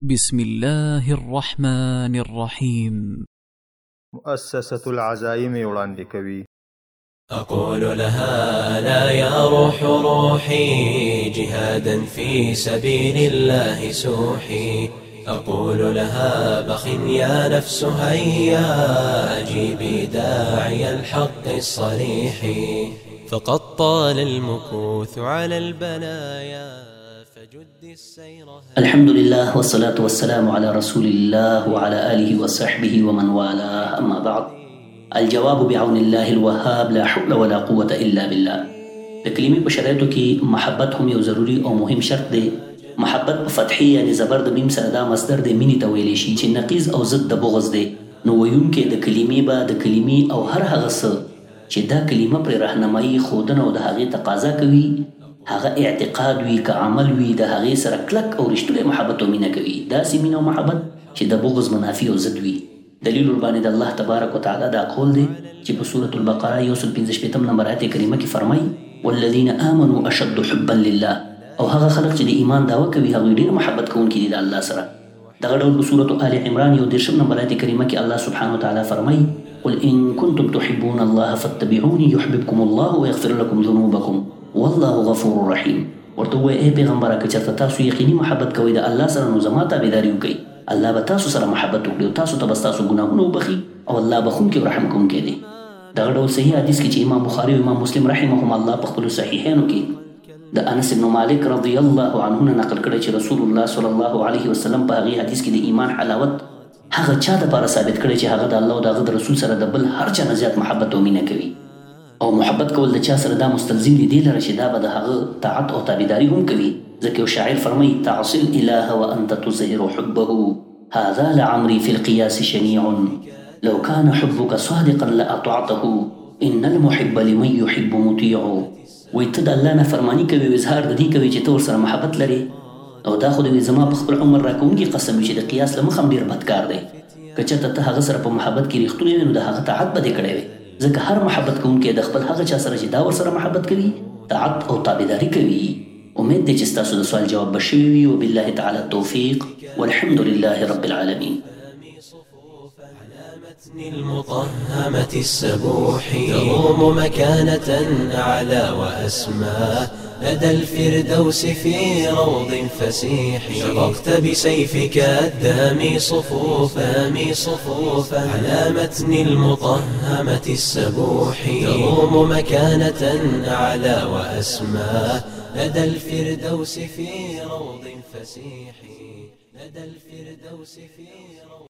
بسم الله الرحمن الرحيم. مؤسسة العزائم وړاندې کوي. أقول لها لا يا روح روحي جهادا في سبيل الله سوحي. أقول لها بخ يا نفس هيا أجيبي داعي الحق الصريح. فقد طال المكوث على البلايا فجد السير. الحمد لله والصلاة والسلام على رسول الله وعلى آله وصحبه ومن والاه، أما بعد. الجواب بعون الله الوهاب، لا حول ولا قوة إلا بالله. د کلمې په شرایطو کې محبت هم یو ضروري او مهم شرط دی. محبت په فتحي یعنی زبر د میم سره دا مصدر د مینې ته ویلی شي چې نقیض او ضد د بغض دی. نو ویونکی د کلمې به د کلمې او هر هغه څه چې دا کلمه پرې راهنمایي ښودنه او د هغې تقاضا کوي، هغه اعتقاد وي که عمل وي، د هغې سره کلک او رښتونی محبت او مینه کوي. داسې مینه او محبت چې د بغض منافي او ضد وي. دلیل ورباندې د الله تبارک وتعالی دا قول دی چې په سورة البقره 155 نمبر آیت کریمه کې فرمایي والذین آمنوا اشد حبا لله، او هغه خلک چې د ایمان دعوه کوي هغوی ډېر محبت کوونکي دي د الله سره. دغه ډول په سورة آل عمران 31 نمبر آیت کریمه کې الله سبحانه وتعالی فرمایي قل ان كنتم تحبون الله فاتبعوني يحببكم الله ويغفر لكم ذنوبكم والله غفور رحیم. ورته ووایه ای پیغمبره که چېرته تاسو یقیني محبت کوئ د الله سره نو زما تابعداري وکئ، الله به تاسو سره محبت وکړي او تاسو ته به ستاسو ګناهونه وبخي او الله بخونکی او رحم کوونکی دی. دغه ډول صحیح حدیث کې چې امام بخاري او امام مسلم رحمهم الله په خپلو صحیحینو کې د انس بن مالک رضی الله عنه نه نقل کړی چې رسول الله صلی الله علیه وسلم په هغې حدیث کې د ایمان حلاوت هغه چا دپاره ثابت کړی چې هغه د الله او د هغه د رسول سره د بل هر چا نه زیات محبت او مینه کوي. او محبت کول د چا سره دا مستلزم دی دې لره چې دا به د هغه طاعت او تابعداري هم کوي. ځکه یو شاعر فرمایي تعصي الاله وانت تظهر حبه هذا لعمري في القياس شنيع لو كان حبك صادقا لأطعته إن المحب لمن يحب مطيع. وایي ته د الله نه فرماني کوي او اظهار د دې کوي چې ته ورسره محبت لرې، او دا خو د زما په خپل عمر راکوونکي قسم وي چې د قیاس له مخه هم ډېر بد کار دی. که چېرته ته هغه سره په محبت کې رښتونی وي نو د هغه طاعت به دې کړی وي، ځکه هر محبت کوونکی د خپل هغه چا سره چې دا ورسره محبت کوي طاعت او تابعداري کوي. امید دی چې ستاسو د سوال جواب به شوی وي. وبالله تعالی التوفیق والحمد لله رب العالمين. المطهمة السبوح تروم مكانة أعلى وأسمى لدى الفردوس في روض فسيح. شققت بسيفك الدامي صفوفا على متن المطهمة السبوح تروم مكانة أعلى وأسمى لدى الفردوس في روض فسيح.